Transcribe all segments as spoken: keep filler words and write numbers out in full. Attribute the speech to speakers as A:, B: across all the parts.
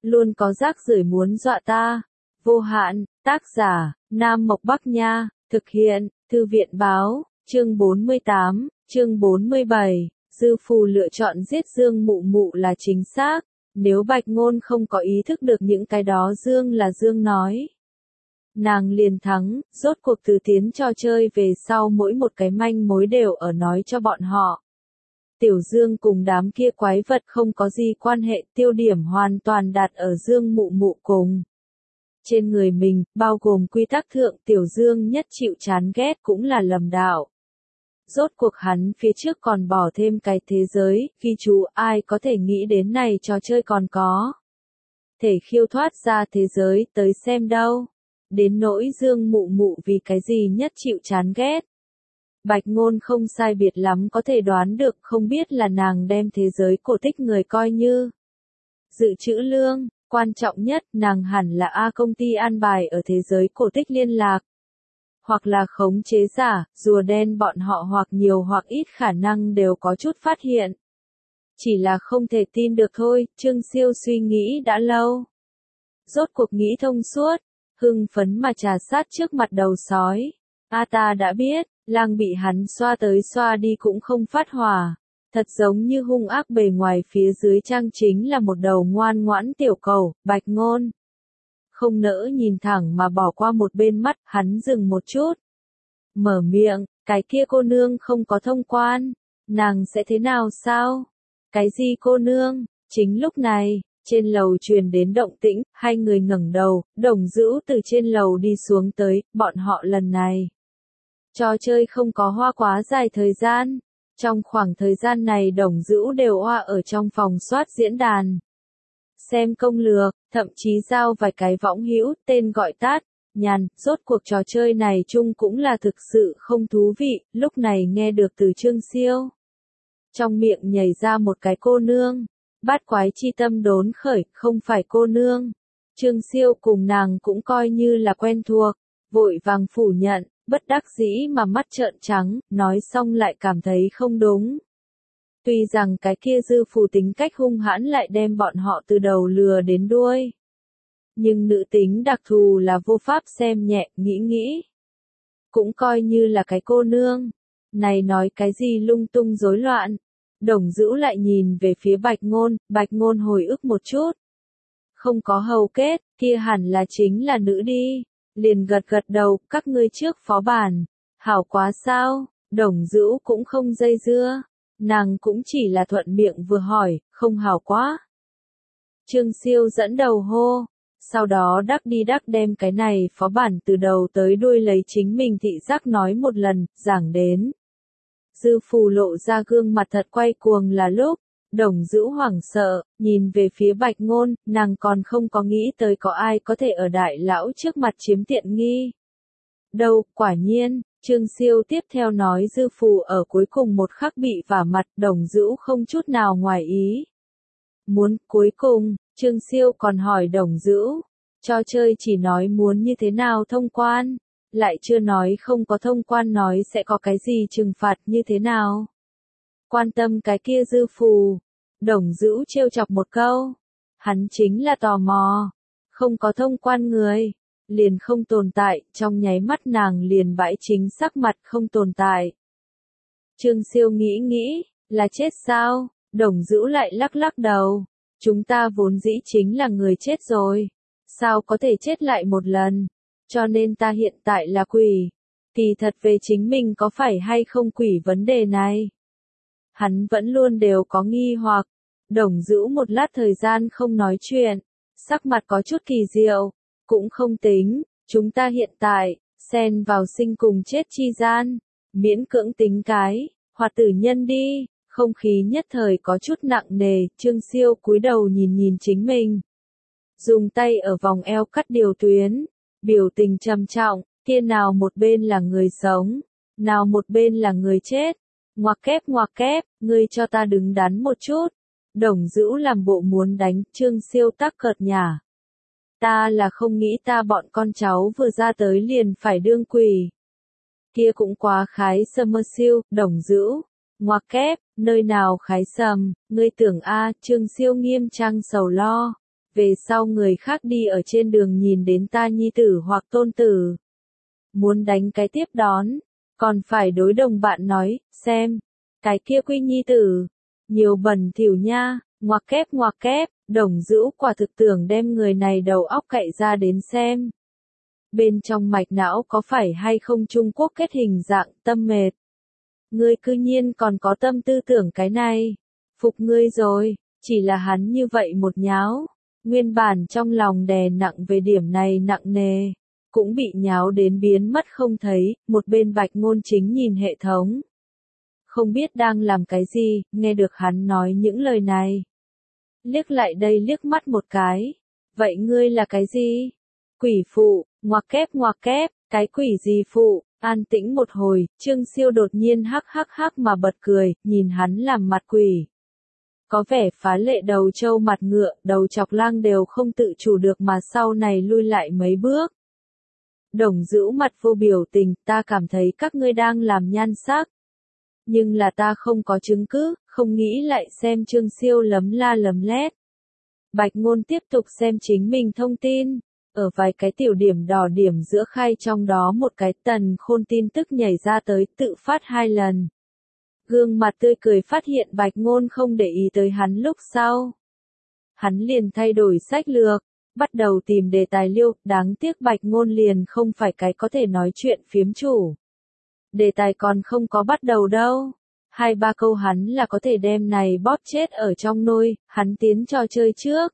A: luôn có rác rưởi muốn dọa ta. Vô hạn, tác giả, Nam Mộc Bắc Nha, thực hiện, Thư viện Báo, chương bốn mươi tám, chương bốn mươi bảy, Dư Phù lựa chọn giết Dương Mụ Mụ là chính xác, nếu Bạch Ngôn không có ý thức được những cái đó Dương là Dương nói. Nàng liền thắng, rốt cuộc từ tiến trò chơi về sau mỗi một cái manh mối đều ở nói cho bọn họ. Tiểu Dương cùng đám kia quái vật không có gì quan hệ, tiêu điểm hoàn toàn đặt ở Dương Mụ Mụ cùng. Trên người mình, bao gồm quy tắc thượng Tiểu Dương nhất chịu chán ghét cũng là lầm đạo. Rốt cuộc hắn phía trước còn bỏ thêm cái thế giới, ghi chú ai có thể nghĩ đến này trò chơi còn có. Thể khiêu thoát ra thế giới tới xem đâu. Đến nỗi Dương Mụ Mụ vì cái gì nhất chịu chán ghét. Bạch Ngôn không sai biệt lắm có thể đoán được, không biết là nàng đem thế giới cổ tích người coi như dự trữ lương, quan trọng nhất nàng hẳn là A công ty an bài ở thế giới cổ tích liên lạc. Hoặc là khống chế giả, rùa đen bọn họ hoặc nhiều hoặc ít khả năng đều có chút phát hiện. Chỉ là không thể tin được thôi, Trương Siêu suy nghĩ đã lâu. Rốt cuộc nghĩ thông suốt, hưng phấn mà trà sát trước mặt đầu sói. A ta đã biết, lang bị hắn xoa tới xoa đi cũng không phát hỏa. Thật giống như hung ác bề ngoài phía dưới trang chính là một đầu ngoan ngoãn tiểu cầu, Bạch Ngôn. Không nỡ nhìn thẳng mà bỏ qua một bên mắt, hắn dừng một chút. Mở miệng, cái kia cô nương không có thông quan, nàng sẽ thế nào sao? Cái gì cô nương? Chính lúc này, trên lầu truyền đến động tĩnh, hai người ngẩng đầu, Đồng Dữu từ trên lầu đi xuống tới, bọn họ lần này. Trò chơi không có hoa quá dài thời gian. Trong khoảng thời gian này Đồng Dữu đều hoa ở trong phòng soát diễn đàn. Xem công lược, thậm chí giao vài cái võng hữu, tên gọi tắt, nhàn, rốt cuộc trò chơi này chung cũng là thực sự không thú vị, lúc này nghe được từ Trương Siêu. Trong miệng nhảy ra một cái cô nương, bát quái chi tâm đốn khởi, không phải cô nương. Trương Siêu cùng nàng cũng coi như là quen thuộc, vội vàng phủ nhận, bất đắc dĩ mà mắt trợn trắng, nói xong lại cảm thấy không đúng. Tuy rằng cái kia Dư Phù tính cách hung hãn lại đem bọn họ từ đầu lừa đến đuôi. Nhưng nữ tính đặc thù là vô pháp xem nhẹ, nghĩ nghĩ. Cũng coi như là cái cô nương. Này nói cái gì lung tung rối loạn. Đồng Dữu lại nhìn về phía Bạch Ngôn, Bạch Ngôn hồi ức một chút. Không có hầu kết, kia hẳn là chính là nữ đi. Liền gật gật đầu, các ngươi trước phó bản. Hảo quá sao, Đồng Dữu cũng không dây dưa. Nàng cũng chỉ là thuận miệng vừa hỏi, không hảo quá. Trương Siêu dẫn đầu hô. Sau đó đắc đi đắc đem cái này phó bản từ đầu tới đuôi lấy chính mình thị giác nói một lần, giảng đến. Dư Phù lộ ra gương mặt thật quay cuồng là lúc, Đồng Dữu hoảng sợ, nhìn về phía Bạch Ngôn, nàng còn không có nghĩ tới có ai có thể ở đại lão trước mặt chiếm tiện nghi. Đâu, quả nhiên, Trương Siêu tiếp theo nói Dư Phù ở cuối cùng một khắc bị vả mặt, Đồng Dữu không chút nào ngoài ý. Muốn, cuối cùng, Trương Siêu còn hỏi Đồng Dữu, trò chơi chỉ nói muốn như thế nào thông quan, lại chưa nói không có thông quan nói sẽ có cái gì trừng phạt như thế nào. Quan tâm cái kia Dư Phù, Đồng Dữu trêu chọc một câu, hắn chính là tò mò, không có thông quan người, liền không tồn tại, trong nháy mắt nàng liền bãi chính sắc mặt không tồn tại. Trương Siêu nghĩ nghĩ, là chết sao? Đồng Dữu lại lắc lắc đầu, chúng ta vốn dĩ chính là người chết rồi, sao có thể chết lại một lần, cho nên ta hiện tại là quỷ. Kỳ thật về chính mình có phải hay không quỷ vấn đề này? Hắn vẫn luôn đều có nghi hoặc. Đồng Dữu một lát thời gian không nói chuyện, sắc mặt có chút kỳ diệu, cũng không tính, chúng ta hiện tại, xen vào sinh cùng chết chi gian, miễn cưỡng tính cái, hoạt tử nhân đi, không khí nhất thời có chút nặng nề, Trương Siêu cúi đầu nhìn nhìn chính mình. Dùng tay ở vòng eo cắt điều tuyến, biểu tình trầm trọng, kia nào một bên là người sống, nào một bên là người chết. Ngoặc kép ngoặc kép, ngươi cho ta đứng đắn một chút. Đồng Dữu làm bộ muốn đánh, Trương Siêu tắc cợt nhả. Ta là không nghĩ ta bọn con cháu vừa ra tới liền phải đương quỷ. Kia cũng quá khái sâm siêu, Đồng Dữu. Ngoặc kép, nơi nào khái sầm, ngươi tưởng a, Trương Siêu nghiêm trang sầu lo. Về sau người khác đi ở trên đường nhìn đến ta nhi tử hoặc tôn tử. Muốn đánh cái tiếp đón, còn phải đối đồng bạn nói, xem, cái kia quy nhi tử, nhiều bẩn thỉu nha, ngoặc kép ngoặc kép, Đồng Dữu quả thực tưởng đem người này đầu óc cậy ra đến xem. Bên trong mạch não có phải hay không Trung Quốc kết hình dạng tâm mệt. Ngươi cư nhiên còn có tâm tư tưởng cái này. Phục ngươi rồi, chỉ là hắn như vậy một nháo. Nguyên bản trong lòng đè nặng về điểm này nặng nề. Cũng bị nháo đến biến mất không thấy, một bên Bạch Ngôn Chính nhìn hệ thống. Không biết đang làm cái gì, nghe được hắn nói những lời này. Liếc lại đây liếc mắt một cái. Vậy ngươi là cái gì? Quỷ phụ, ngoặc kép ngoặc kép, cái quỷ gì phụ? An tĩnh một hồi, Trương Siêu đột nhiên hắc hắc hắc mà bật cười, nhìn hắn làm mặt quỷ. Có vẻ phá lệ đầu trâu mặt ngựa, đầu chọc lang đều không tự chủ được mà sau này lui lại mấy bước. Đồng Dữu mặt vô biểu tình, ta cảm thấy các ngươi đang làm nhan sắc. Nhưng là ta không có chứng cứ, không nghĩ lại xem Trương Siêu lấm la lấm lét. Bạch Ngôn tiếp tục xem chính mình thông tin. Ở vài cái tiểu điểm đỏ điểm giữa khay trong đó một cái Tần Khôn tin tức nhảy ra tới tự phát hai lần. Gương mặt tươi cười phát hiện Bạch Ngôn không để ý tới hắn lúc sau. Hắn liền thay đổi sách lược, bắt đầu tìm đề tài liêu, đáng tiếc Bạch Ngôn liền không phải cái có thể nói chuyện phiếm chủ. Đề tài còn không có bắt đầu đâu. Hai ba câu hắn là có thể đem này bóp chết ở trong nôi, hắn tiến trò chơi trước.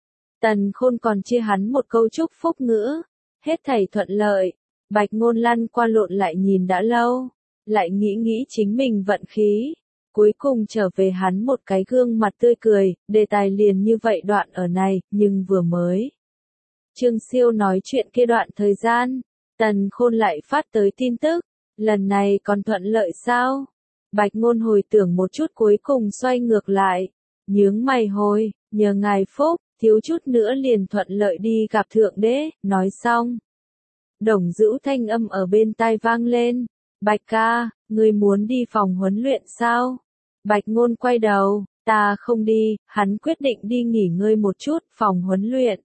A: Tần Khôn còn chia hắn một câu chúc phúc ngữ. Hết thảy thuận lợi. Bạch Ngôn lăn qua lộn lại nhìn đã lâu. Lại nghĩ nghĩ chính mình vận khí. Cuối cùng trở về hắn một cái gương mặt tươi cười. Đề tài liền như vậy đoạn ở này, nhưng vừa mới. Trương Siêu nói chuyện kia đoạn thời gian. Tần Khôn lại phát tới tin tức. Lần này còn thuận lợi sao? Bạch Ngôn hồi tưởng một chút cuối cùng xoay ngược lại. Nhướng mày hồi, nhờ ngài phúc. Thiếu chút nữa liền thuận lợi đi gặp thượng đế, nói xong. Đồng Dữu thanh âm ở bên tai vang lên. Bạch ca, ngươi muốn đi phòng huấn luyện sao? Bạch Ngôn quay đầu, ta không đi, hắn quyết định đi nghỉ ngơi một chút, phòng huấn luyện.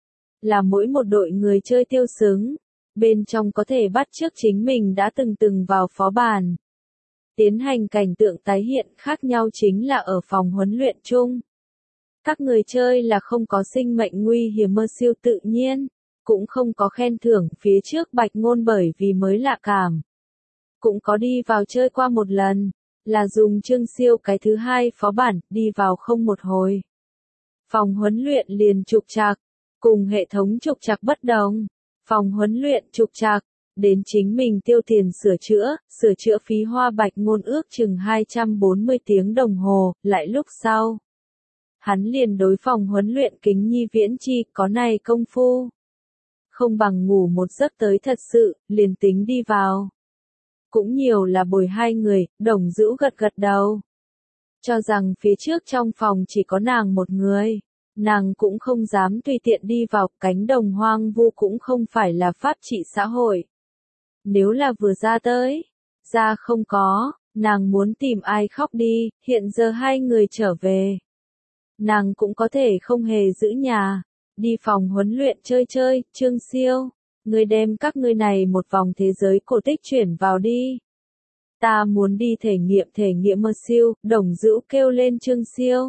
A: Là mỗi một đội người chơi tiêu xứng. Bên trong có thể bắt chước chính mình đã từng từng vào phó bản. Tiến hành cảnh tượng tái hiện khác nhau chính là ở phòng huấn luyện chung. Các người chơi là không có sinh mệnh nguy hiểm mơ siêu tự nhiên, cũng không có khen thưởng phía trước Bạch Ngôn bởi vì mới lạ cảm. Cũng có đi vào chơi qua một lần, là dùng Trương Siêu cái thứ hai phó bản, đi vào không một hồi. Phòng huấn luyện liền trục trặc, cùng hệ thống trục trặc bất đồng. Phòng huấn luyện trục trặc, đến chính mình tiêu tiền sửa chữa, sửa chữa phí hoa Bạch Ngôn ước chừng hai trăm bốn mươi tiếng đồng hồ, lại lúc sau. Hắn liền đối phòng huấn luyện kính nhi viễn chi, có này công phu. Không bằng ngủ một giấc tới thật sự, liền tính đi vào. Cũng nhiều là bồi hai người, Đồng Dữu gật gật đầu. Cho rằng phía trước trong phòng chỉ có nàng một người. Nàng cũng không dám tùy tiện đi vào, cánh đồng hoang vu cũng không phải là pháp trị xã hội. Nếu là vừa ra tới, ra không có, nàng muốn tìm ai khóc đi, hiện giờ hai người trở về. Nàng cũng có thể không hề giữ nhà, đi phòng huấn luyện chơi chơi, Trương Siêu, ngươi đem các ngươi này một vòng thế giới cổ tích chuyển vào đi. Ta muốn đi thể nghiệm thể nghiệm mơ siêu, Đồng Dữu kêu lên Trương Siêu.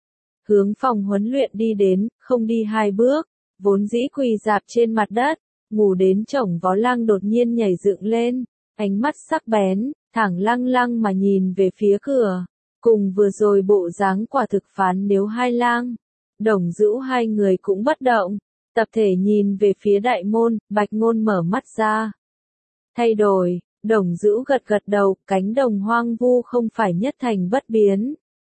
A: Hướng phòng huấn luyện đi đến, không đi hai bước, vốn dĩ quỳ dạp trên mặt đất, ngủ đến chổng vó lang đột nhiên nhảy dựng lên, ánh mắt sắc bén, thẳng lăng lăng mà nhìn về phía cửa. Cùng vừa rồi bộ dáng quả thực phán nếu hai lang. Đồng Dữu hai người cũng bất động. Tập thể nhìn về phía đại môn, Bạch Ngôn mở mắt ra. Thay đổi, Đồng Dữu gật gật đầu, cánh đồng hoang vu không phải nhất thành bất biến.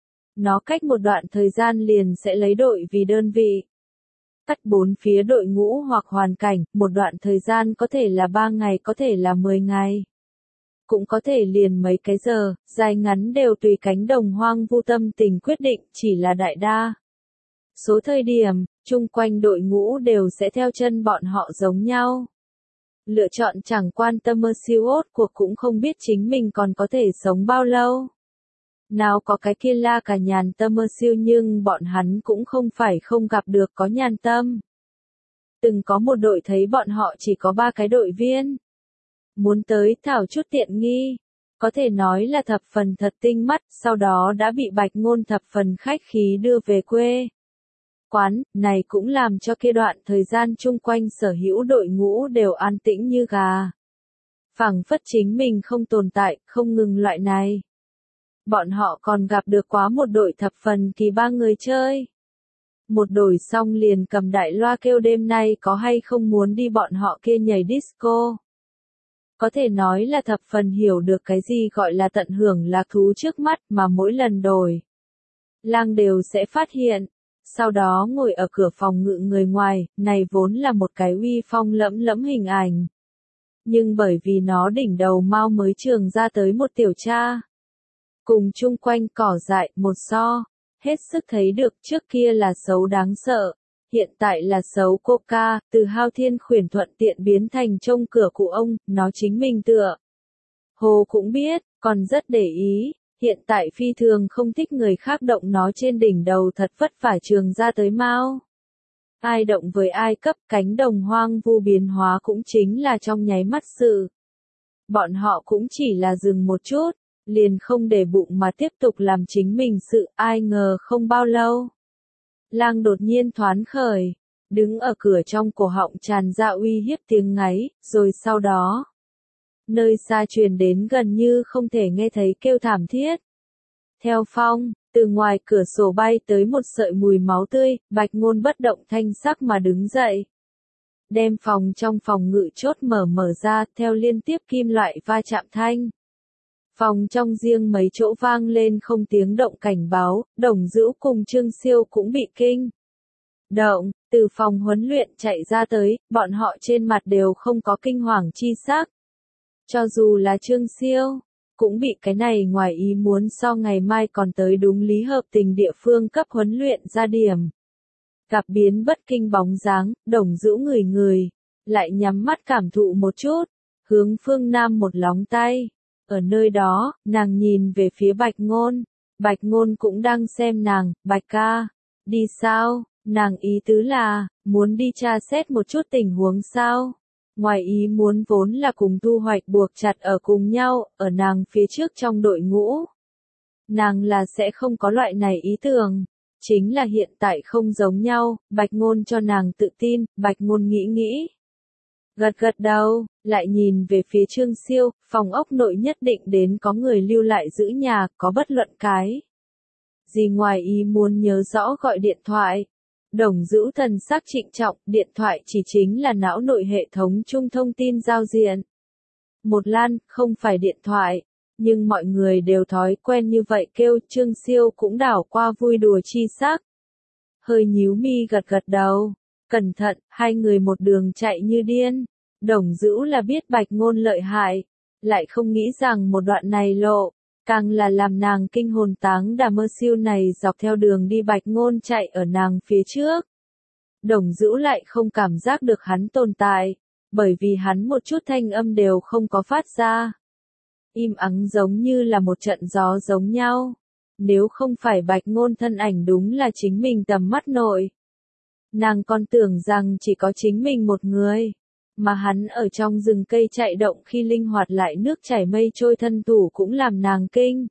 A: Nó cách một đoạn thời gian liền sẽ lấy đội vì đơn vị. Cắt bốn phía đội ngũ hoặc hoàn cảnh, một đoạn thời gian có thể là ba ngày có thể là mười ngày. Cũng có thể liền mấy cái giờ, dài ngắn đều tùy cánh đồng hoang vu tâm tình quyết định, chỉ là đại đa. Số thời điểm, chung quanh đội ngũ đều sẽ theo chân bọn họ giống nhau. Lựa chọn chẳng quan tâm mơ siêu ốt cuộc cũng không biết chính mình còn có thể sống bao lâu. Nào có cái kia La Cả nhàn tâm mơ siêu nhưng bọn hắn cũng không phải không gặp được có nhàn tâm. Từng có một đội thấy bọn họ chỉ có ba cái đội viên. Muốn tới thảo chút tiện nghi. Có thể nói là thập phần thật tinh mắt, sau đó đã bị Bạch Ngôn thập phần khách khí đưa về quê. Quán, này cũng làm cho kia đoạn thời gian chung quanh sở hữu đội ngũ đều an tĩnh như gà. Phảng phất chính mình không tồn tại, không ngừng loại này. Bọn họ còn gặp được quá một đội thập phần kỳ ba người chơi. Một đội xong liền cầm đại loa kêu đêm nay có hay không muốn đi bọn họ kia nhảy disco. Có thể nói là thập phần hiểu được cái gì gọi là tận hưởng lạc thú trước mắt mà mỗi lần đổi. Lang đều sẽ phát hiện. Sau đó ngồi ở cửa phòng ngự người ngoài, này vốn là một cái uy phong lẫm lẫm hình ảnh. Nhưng bởi vì nó đỉnh đầu mau mới trường ra tới một tiểu cha. Cùng chung quanh cỏ dại một so, hết sức thấy được trước kia là xấu đáng sợ, hiện tại là xấu coca, từ hao thiên khuyển thuận tiện biến thành trông cửa cụ ông, nó chính mình tựa. Hồ cũng biết, còn rất để ý, hiện tại phi thường không thích người khác động nó trên đỉnh đầu thật vất vả trường ra tới mau. Ai động với ai cấp cánh đồng hoang vu biến hóa cũng chính là trong nháy mắt sự. Bọn họ cũng chỉ là dừng một chút, liền không để bụng mà tiếp tục làm chính mình sự, ai ngờ không bao lâu. Lang đột nhiên thoán khởi, đứng ở cửa trong cổ họng tràn ra uy hiếp tiếng ngáy, rồi sau đó. Nơi xa truyền đến gần như không thể nghe thấy kêu thảm thiết. Theo phong, từ ngoài cửa sổ bay tới một sợi mùi máu tươi, Bạch Ngôn bất động thanh sắc mà đứng dậy. Đem phòng trong phòng ngự chốt mở mở ra, theo liên tiếp kim loại va chạm thanh. Phòng trong riêng mấy chỗ vang lên không tiếng động cảnh báo, Đồng Dữu cùng Trương Siêu cũng bị kinh. Động, từ phòng huấn luyện chạy ra tới, bọn họ trên mặt đều không có kinh hoàng chi sắc. Cho dù là Trương Siêu, cũng bị cái này ngoài ý muốn so ngày mai còn tới đúng lý hợp tình địa phương cấp huấn luyện ra điểm. Gặp biến bất kinh bóng dáng, Đồng Dữu người người, lại nhắm mắt cảm thụ một chút, hướng phương Nam một lóng tay. Ở nơi đó, nàng nhìn về phía Bạch Ngôn, Bạch Ngôn cũng đang xem nàng, Bạch ca, đi sao, nàng ý tứ là, muốn đi tra xét một chút tình huống sao. Ngoài ý muốn vốn là cùng Thu Hoạch buộc chặt ở cùng nhau, ở nàng phía trước trong đội ngũ. Nàng là sẽ không có loại này ý tưởng, chính là hiện tại không giống nhau, Bạch Ngôn cho nàng tự tin, Bạch Ngôn nghĩ nghĩ. Gật gật đầu, lại nhìn về phía Trương Siêu, phòng ốc nội nhất định đến có người lưu lại giữ nhà, có bất luận cái. Gì ngoài ý muốn nhớ rõ gọi điện thoại. Đồng Dữu thần sắc trịnh trọng, điện thoại chỉ chính là não nội hệ thống chung thông tin giao diện. Một lan, không phải điện thoại, nhưng mọi người đều thói quen như vậy kêu, Trương Siêu cũng đảo qua vui đùa chi sắc. Hơi nhíu mi gật gật đầu, cẩn thận, hai người một đường chạy như điên. Đồng Dữu là biết Bạch Ngôn lợi hại, lại không nghĩ rằng một đoạn này lộ, càng là làm nàng kinh hồn táng đà mơ siêu này dọc theo đường đi Bạch Ngôn chạy ở nàng phía trước. Đồng Dữu lại không cảm giác được hắn tồn tại, bởi vì hắn một chút thanh âm đều không có phát ra. Im ắng giống như là một trận gió giống nhau. Nếu không phải Bạch Ngôn thân ảnh đúng là chính mình tầm mắt nội. Nàng còn tưởng rằng chỉ có chính mình một người. Mà hắn ở trong rừng cây chạy động khi linh hoạt lại nước chảy mây trôi thân thủ cũng làm nàng kinh.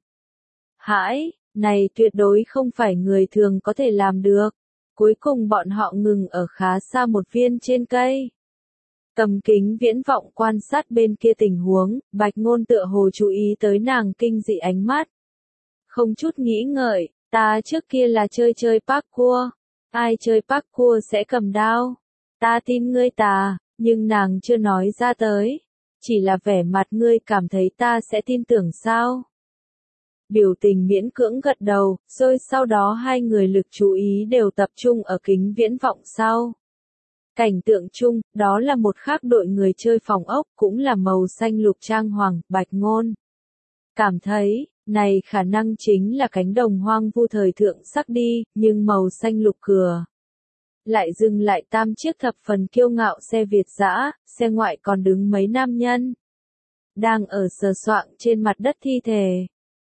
A: Hãi, này tuyệt đối không phải người thường có thể làm được. Cuối cùng bọn họ ngừng ở khá xa một viên trên cây. Cầm kính viễn vọng quan sát bên kia tình huống, Bạch Ngôn tựa hồ chú ý tới nàng kinh dị ánh mắt. Không chút nghĩ ngợi, ta trước kia là chơi chơi parkour. Ai chơi parkour sẽ cầm đao. Ta tin ngươi tà. Nhưng nàng chưa nói ra tới, chỉ là vẻ mặt ngươi cảm thấy ta sẽ tin tưởng sao. Biểu tình miễn cưỡng gật đầu, rồi sau đó hai người lực chú ý đều tập trung ở kính viễn vọng sau. Cảnh tượng chung, đó là một khác đội người chơi phòng ốc, cũng là màu xanh lục trang hoàng, Bạch Ngôn. Cảm thấy, này khả năng chính là cánh đồng hoang vu thời thượng sắc đi, nhưng màu xanh lục cửa. Lại dừng lại tam chiếc thập phần kiêu ngạo xe Việt dã, xe ngoại còn đứng mấy nam nhân. Đang ở sờ soạng trên mặt đất thi thể.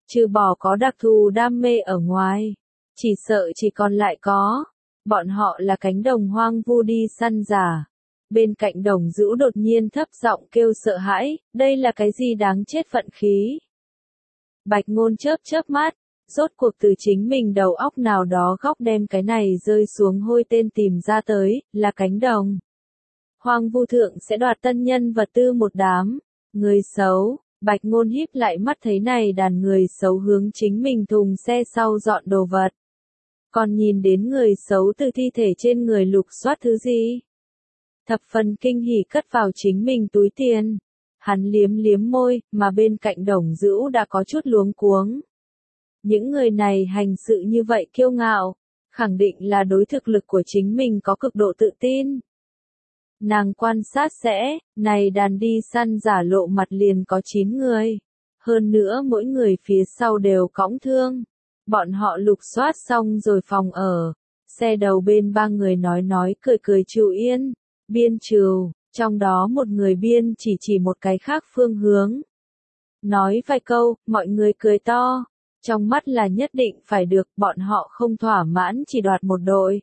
A: trừ bỏ có đặc thù đam mê ở ngoài, chỉ sợ chỉ còn lại có, bọn họ là cánh đồng hoang vu đi săn giả. Bên cạnh Đồng Dữu đột nhiên thấp giọng kêu sợ hãi, đây là cái gì đáng chết vận khí. Bạch Ngôn chớp chớp mắt, rốt cuộc từ chính mình đầu óc nào đó góc đem cái này rơi xuống hôi tên tìm ra tới, là cánh đồng. Hoang vu thượng sẽ đoạt tân nhân vật tư một đám, người xấu. Bạch Ngôn híp lại mắt thấy này đàn người xấu hướng chính mình thùng xe sau dọn đồ vật. Còn nhìn đến người xấu từ thi thể trên người lục soát thứ gì? Thập phần kinh hỉ cất vào chính mình túi tiền. Hắn liếm liếm môi, mà bên cạnh Đồng Dữu đã có chút luống cuống. Những người này hành sự như vậy kiêu ngạo, khẳng định là đối thực lực của chính mình có cực độ tự tin. Nàng quan sát sẽ, này đàn đi săn giả lộ mặt liền có chín người. Hơn nữa mỗi người phía sau đều cõng thương. Bọn họ lục soát xong rồi phòng ở. Xe đầu bên ba người nói nói cười cười Trừ Yên, Biên Trừ, trong đó một người biên chỉ chỉ một cái khác phương hướng. Nói vài câu, mọi người cười to. Trong mắt là nhất định phải được, bọn họ không thỏa mãn chỉ đoạt một đội.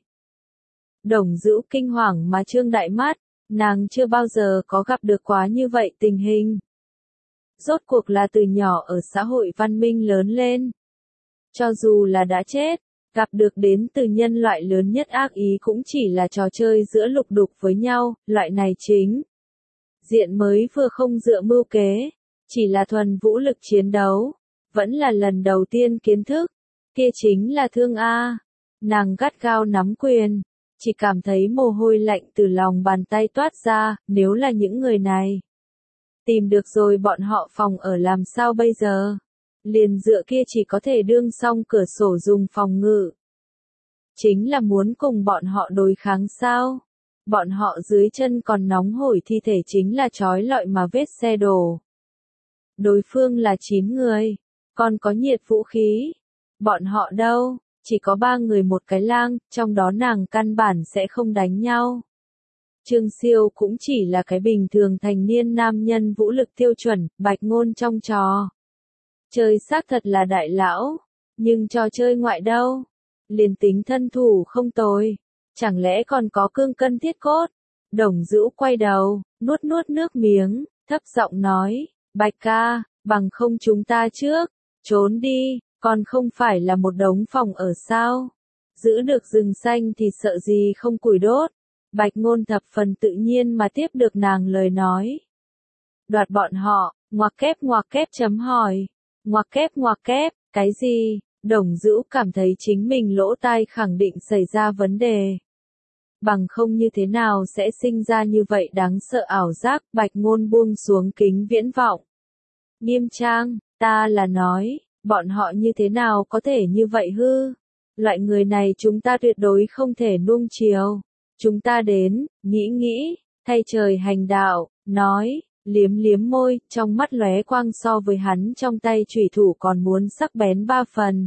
A: Đồng Dữu kinh hoàng mà trương đại mắt. Nàng chưa bao giờ có gặp được quá như vậy tình hình. Rốt cuộc là từ nhỏ ở xã hội văn minh lớn lên. Cho dù là đã chết, gặp được đến từ nhân loại lớn nhất ác ý cũng chỉ là trò chơi giữa lục đục với nhau, loại này chính. Diện mới vừa không dựa mưu kế, chỉ là thuần vũ lực chiến đấu, vẫn là lần đầu tiên kiến thức, kia chính là thương A. Nàng gắt gao nắm quyền. Chỉ cảm thấy mồ hôi lạnh từ lòng bàn tay toát ra, nếu là những người này. Tìm được rồi bọn họ phòng ở làm sao bây giờ? Liền dựa kia chỉ có thể đương xong cửa sổ dùng phòng ngự. Chính là muốn cùng bọn họ đối kháng sao? Bọn họ dưới chân còn nóng hổi thi thể chính là trói lọi mà vết xe đổ. Đối phương là chín người, còn có nhiệt vũ khí. Bọn họ đâu? Chỉ có ba người một cái lang, trong đó nàng căn bản sẽ không đánh nhau. Trương Siêu cũng chỉ là cái bình thường thành niên nam nhân vũ lực tiêu chuẩn, Bạch Ngôn trong trò. Chơi xác thật là đại lão, nhưng trò chơi ngoại đâu? Liền tính thân thủ không tồi, chẳng lẽ còn có cương cân thiết cốt? Đồng Dữu quay đầu, nuốt nuốt nước miếng, thấp giọng nói, Bạch ca, bằng không chúng ta trước, trốn đi. Còn không phải là một đống phòng ở sao? Giữ được rừng xanh thì sợ gì không củi đốt. Bạch Ngôn thập phần tự nhiên mà tiếp được nàng lời nói. Đoạt bọn họ, ngoặc kép ngoặc kép chấm hỏi. Ngoặc kép ngoặc kép, cái gì? Đồng Dữu cảm thấy chính mình lỗ tai khẳng định xảy ra vấn đề. Bằng không như thế nào sẽ sinh ra như vậy đáng sợ ảo giác. Bạch Ngôn buông xuống kính viễn vọng. Nghiêm trang, ta là nói. Bọn họ như thế nào có thể như vậy hư? Loại người này chúng ta tuyệt đối không thể nuông chiều. Chúng ta đến, nghĩ nghĩ, thay trời hành đạo, nói, liếm liếm môi, trong mắt lóe quang so với hắn trong tay chủy thủ còn muốn sắc bén ba phần.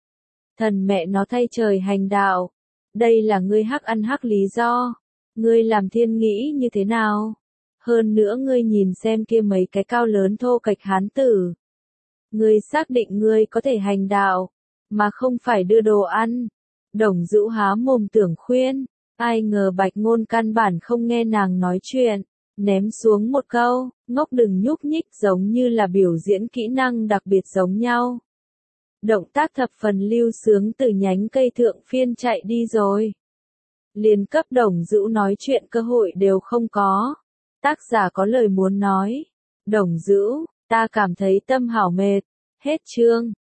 A: Thần mẹ nó thay trời hành đạo. Đây là ngươi hắc ăn hắc lý do. Ngươi làm thiên nghĩ như thế nào? Hơn nữa ngươi nhìn xem kia mấy cái cao lớn thô kệch hán tử. Ngươi xác định ngươi có thể hành đạo, mà không phải đưa đồ ăn. Đồng Dữu há mồm tưởng khuyên, ai ngờ Bạch Ngôn căn bản không nghe nàng nói chuyện, ném xuống một câu, ngốc đừng nhúc nhích giống như là biểu diễn kỹ năng đặc biệt giống nhau. Động tác thập phần lưu sướng từ nhánh cây thượng phiên chạy đi rồi. Liền cấp Đồng Dữu nói chuyện cơ hội đều không có. Tác giả có lời muốn nói. Đồng Dữu, ta cảm thấy tâm hảo mệt. Hết chương.